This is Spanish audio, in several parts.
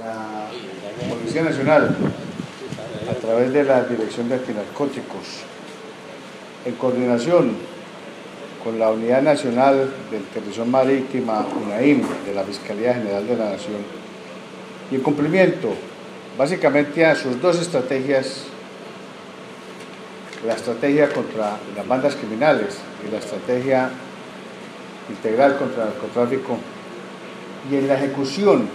la Policía Nacional, a través de la Dirección de Antinarcóticos, en coordinación con la Unidad Nacional de Interdicción Marítima, UNAIM, de la Fiscalía General de la Nación, y en cumplimiento básicamente a sus dos estrategias, la estrategia contra las bandas criminales y la estrategia integral contra el narcotráfico, y en la ejecución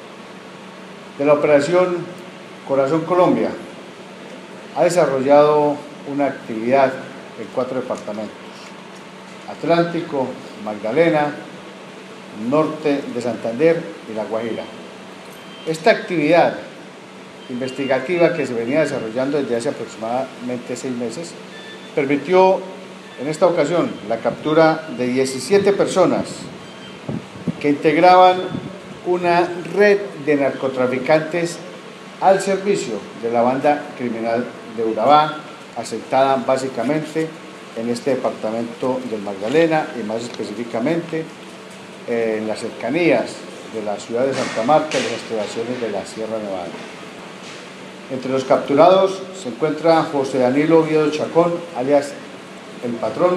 de la operación Corazón Colombia, ha desarrollado una actividad en 4 departamentos: Atlántico, Magdalena, Norte de Santander y La Guajira. Esta actividad investigativa, que se venía desarrollando desde hace aproximadamente 6 meses, permitió en esta ocasión la captura de 17 personas que integraban una red de narcotraficantes al servicio de la banda criminal de Urabá, asentada básicamente en este departamento del Magdalena y más específicamente en las cercanías de la ciudad de Santa Marta y las estribaciones de la Sierra Nevada. Entre los capturados se encuentra José Danilo Oviedo Chacón, alias El Patrón,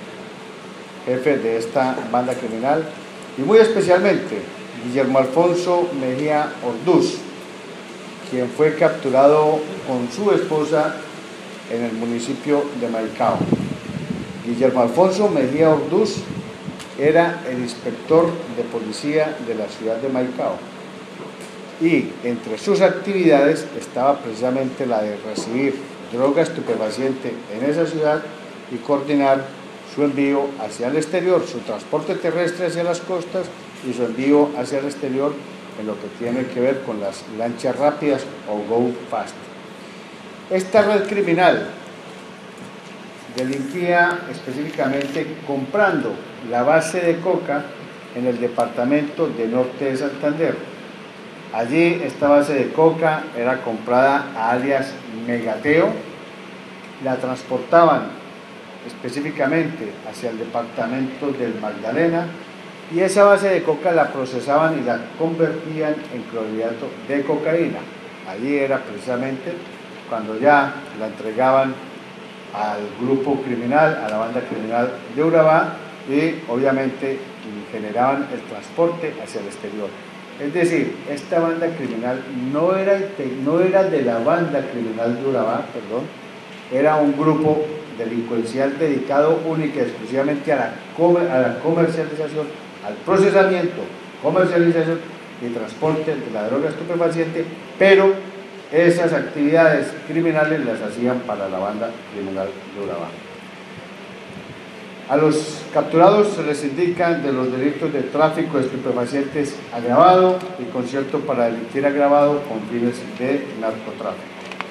jefe de esta banda criminal, y muy especialmente Guillermo Alfonso Mejía Orduz, quien fue capturado con su esposa en el municipio de Maicao. Guillermo Alfonso Mejía Orduz era el inspector de policía de la ciudad de Maicao, y entre sus actividades estaba precisamente la de recibir droga estupefaciente en esa ciudad y coordinar su envío hacia el exterior, su transporte terrestre hacia las costas y su envío hacia el exterior en lo que tiene que ver con las lanchas rápidas o Go Fast. Esta red criminal delinquía específicamente comprando la base de coca en el departamento de Norte de Santander. Allí esta base de coca era comprada a alias Megateo, la transportaban específicamente hacia el departamento del Magdalena, y esa base de coca la procesaban y la convertían en clorhidrato de cocaína. Allí era precisamente cuando ya la entregaban al grupo criminal, a la banda criminal de Urabá, y obviamente generaban el transporte hacia el exterior. Es decir, esta banda criminal no era de la banda criminal de Urabá, era un grupo delincuencial dedicado única y exclusivamente a la comercialización, al procesamiento, comercialización y transporte de la droga estupefaciente, pero esas actividades criminales las hacían para la banda criminal de Urabá. A los capturados se les indican de los delitos de tráfico de estupefacientes agravado y concierto para delinquir agravado con fines de narcotráfico.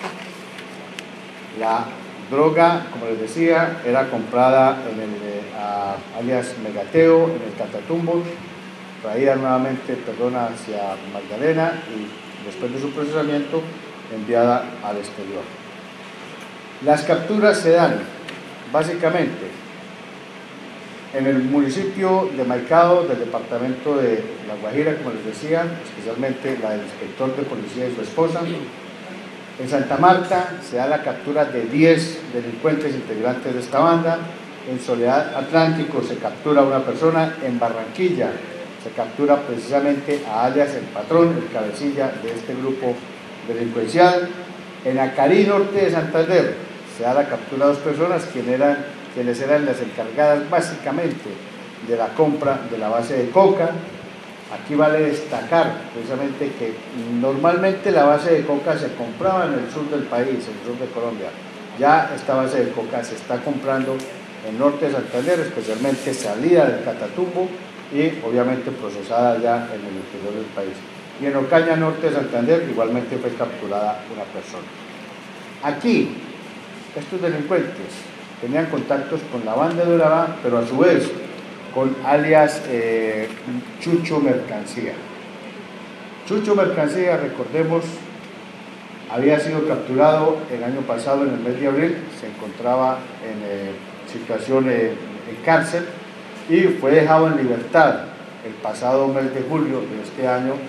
La droga, como les decía, era comprada en el alias Megateo, en el Catatumbo, traída nuevamente, hacia Magdalena y después de su procesamiento enviada al exterior. Las capturas se dan básicamente en el municipio de Maicao, del departamento de La Guajira, como les decía, especialmente la del inspector de policía y su esposa. En Santa Marta se da la captura de 10 delincuentes integrantes de esta banda. En Soledad Atlántico se captura a una persona. En Barranquilla se captura precisamente a alias El Patrón, el cabecilla de este grupo delincuencial. En Acarí, Norte de Santander, se da la captura a 2 personas quienes eran las encargadas básicamente de la compra de la base de coca. Aquí vale destacar precisamente que normalmente la base de coca se compraba en el sur del país, en el sur de Colombia. Ya esta base de coca se está comprando en Norte de Santander, especialmente salida del Catatumbo y obviamente procesada ya en el interior del país. Y en Ocaña, Norte de Santander, igualmente fue capturada una persona. Aquí, estos delincuentes tenían contactos con la banda de Urabá, pero a su vez con alias Chucho Mercancía. Chucho Mercancía, recordemos, había sido capturado el año pasado, en el mes de abril, se encontraba en situación en cárcel y fue dejado en libertad el pasado mes de julio de este año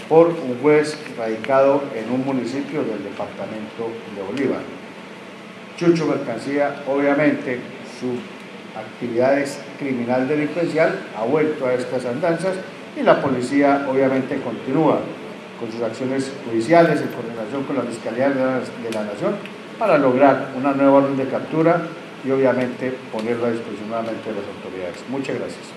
por un juez radicado en un municipio del departamento de Bolívar. Chucho Mercancía, obviamente, su actividad es criminal delincuencial, ha vuelto a estas andanzas y la policía obviamente continúa con sus acciones judiciales en coordinación con la Fiscalía de la Nación para lograr una nueva orden de captura y obviamente ponerlo a disposición nuevamente de las autoridades. Muchas gracias.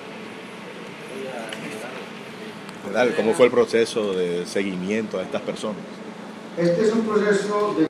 ¿Cómo fue el proceso de seguimiento a estas personas? Este es un proceso de